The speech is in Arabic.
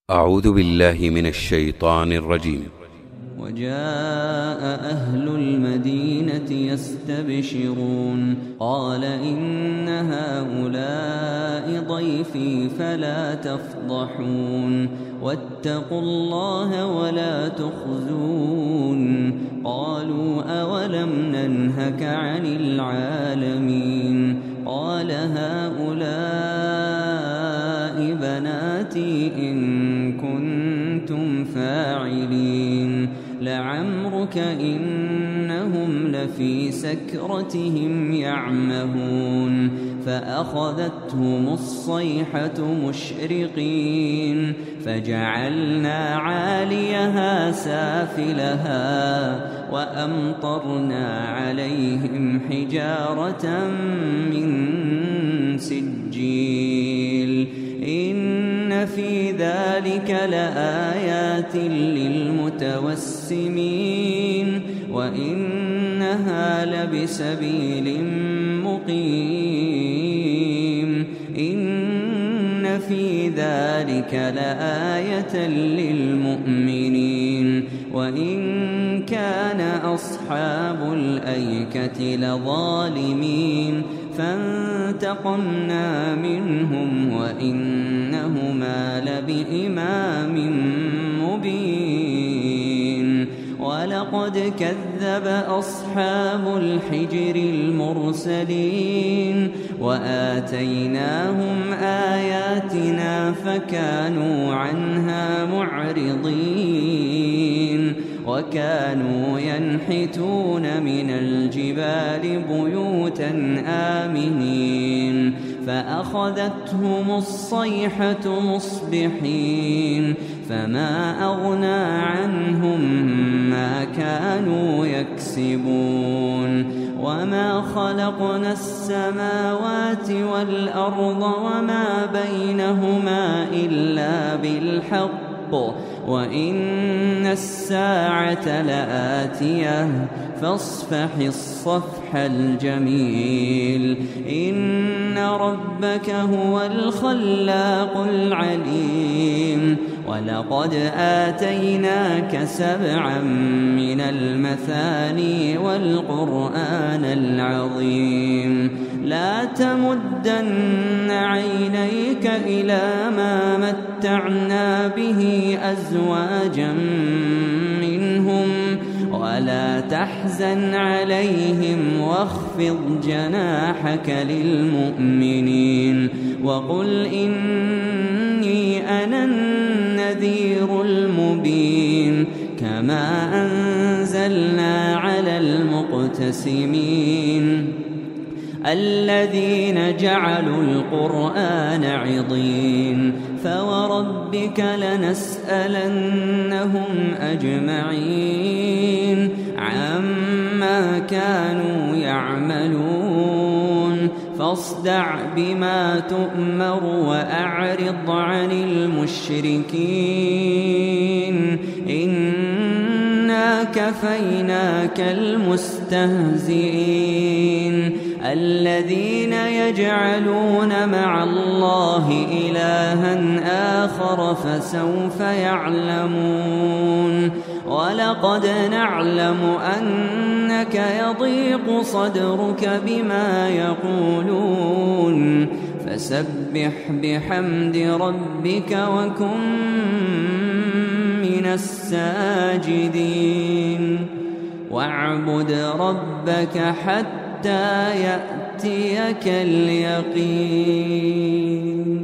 أعوذ بالله من الشيطان الرجيم. وجاء أهل المدينة يستبشرون قال إن هؤلاء ضيفي فلا تفضحون واتقوا الله ولا تخزون. قالوا أولم ننهك عن العالمين؟ قال هؤلاء بناتي إن كنتم فاعلين. لعمرك إنهم لفي سكرتهم يعمهون. فأخذتهم الصيحة مشرقين فجعلنا عاليها سافلها وأمطرنا عليهم حجارة من سجيل. إن في ذلك لآيات للمتوسمين وإنها لبسبيل مقيم. إن في ذلك لآية للمؤمنين وإن كان أصحاب الأيكة لظالمين فانتقمنا منهم وإنهما لبإمام مبين. ولقد كذب أصحاب الحجر المرسلين وآتيناهم آياتنا فكانوا عنها معرضين. وكانوا ينحتون من الجبال بيوتا آمنين فأخذتهم الصيحة مصبحين فما أغنى عنهم ما كانوا يكسبون. وما خلقنا السماوات والأرض وما بينهما إلا بالحق وإن الساعة لآتية فاصفح الصفح الجميل. إن ربك هو الخلاق العليم. ولقد آتيناك 7 من المثاني والقرآن العظيم. لا تمدن عينيك إلى ما متعنا به أزواجا منهم ولا تحزن عليهم واخفض جناحك للمؤمنين وقل إني أنا النذير المبين. كما أنزلنا على المقتسمين الذين جعلوا القرآن عضين. فوربك لنسألنهم أجمعين عما كانوا يعملون. فاصدع بما تؤمر وأعرض عن المشركين إنا كفيناك المستهزئين. الذين يجعلون مع الله إلها آخر فسوف يعلمون. ولقد نعلم أنك يضيق صدرك بما يقولون فسبح بحمد ربك وكن من الساجدين. واعبد ربك حتى يأتيك اليقين.